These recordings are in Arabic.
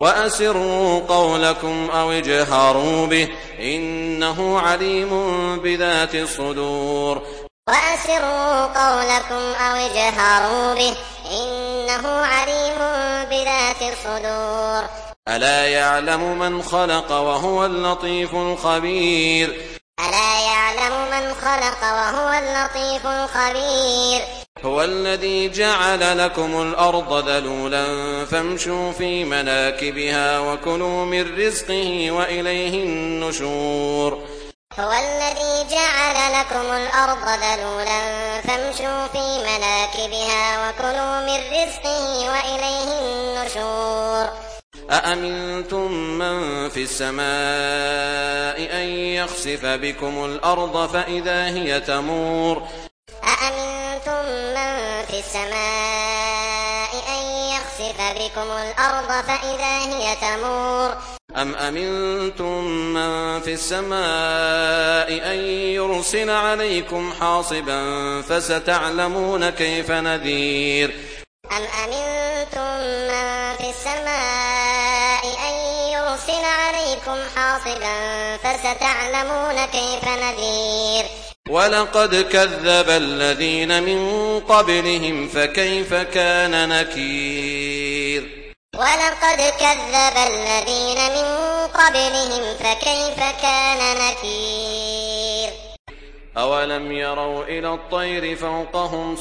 وأسروا قولكم أو اجهروا به إنه عليم بذات الصدور. وأسروا قولكم أو اجهروا به إنه عليم بذات الصدور. ألا يعلم من خلق وهو اللطيف الخبير. ألا يعلم من خلق وهو اللطيف الخبير. هو الذي جعل لكم الأرض ذلولا فامشوا في مناكبها وكلوا من رزقه وإليه النشور. هو الذي جعل لكم الأرض ذلولا فامشوا في مناكبها وكلوا من رزقه وإليه النشور. أأمنتم من في السماء أن يخسف بكم الأرض فإذا هي تمور. أأمنتم من في السماء أن يخسف بكم الأرض فإذا هي تمور. أم أمنتم من في السماء أن يرسل عليكم حاصبا فستعلمون كيف نذير. أم أمنتم من في السماء أن يرسل عليكم حاصبا فستعلمون كيف نذير. ولقد كذب الذين من قبلهم فكيف كان نكير. ولقد كذب الذين من قبلهم فكيف كان نكير. أولم يروا إلى الطير فوقهم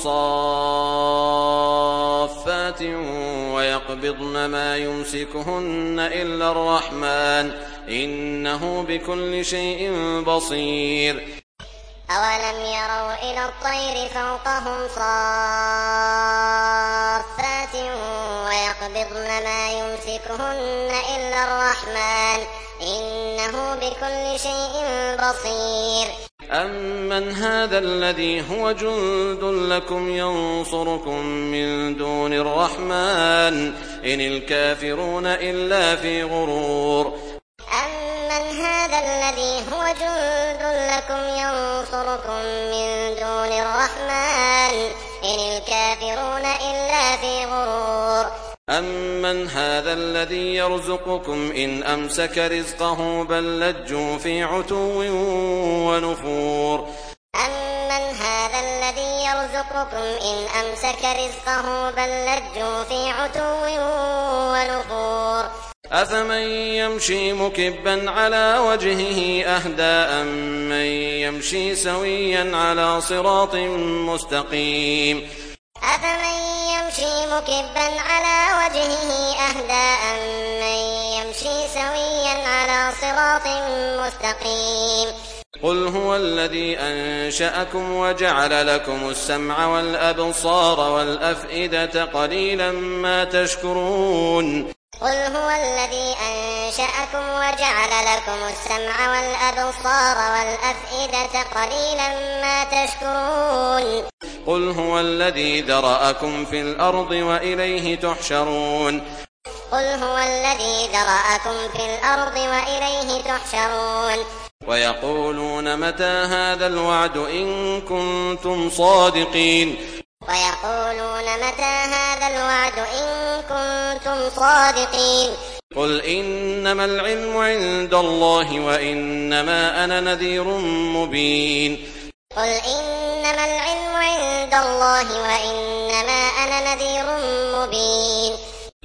صافات ويقبضن ما يمسكهن إلا الرحمن إنه بكل شيء بصير. أولم يروا إلى الطير فوقهم صافات ويقبضن ما يمسكهن إلا الرحمن إنه بكل شيء بصير. أمن هذا الذي هو جند لكم ينصركم من دون الرحمن إن الكافرون إلا في غرور. أمن هذا الذي هو جند لكم ينصركم من دون الرحمن إن الكافرون إلا في غرور. أمن هذا الذي يرزقكم إن أمسك رزقه بل لجوا في عتو ونفور. أمن هذا الذي يرزقكم إن أمسك رزقه بل لجوا في عتو ونفور. أفمن يمشي مكبا على وجهه أهدى أمن يمشي سويا على صراط مستقيم. أفمن يمشي مكبا على وجهه أهدى أمن يمشي سويا على صراط مستقيم. قل هو الذي أنشأكم وجعل لكم السمع والأبصار والأفئدة قليلا ما تشكرون. قل هو الذي أنشأكم وجعل لكم السمع والأبصار والأفئدة قليلا ما تشكرون. قل هو الذي ذرأكم في الأرض وإليه تحشرون. قل هو الذي ذرأكم في الأرض وإليه تحشرون. ويقولون متى هذا الوعد إن كنتم صادقين. ويقولون متى هذا الوعد إن كنتم صادقين. قل إنما العلم عند الله وإنما أنا نذير مبين. قل إنما العلم عند الله وإنما أنا نذير مبين.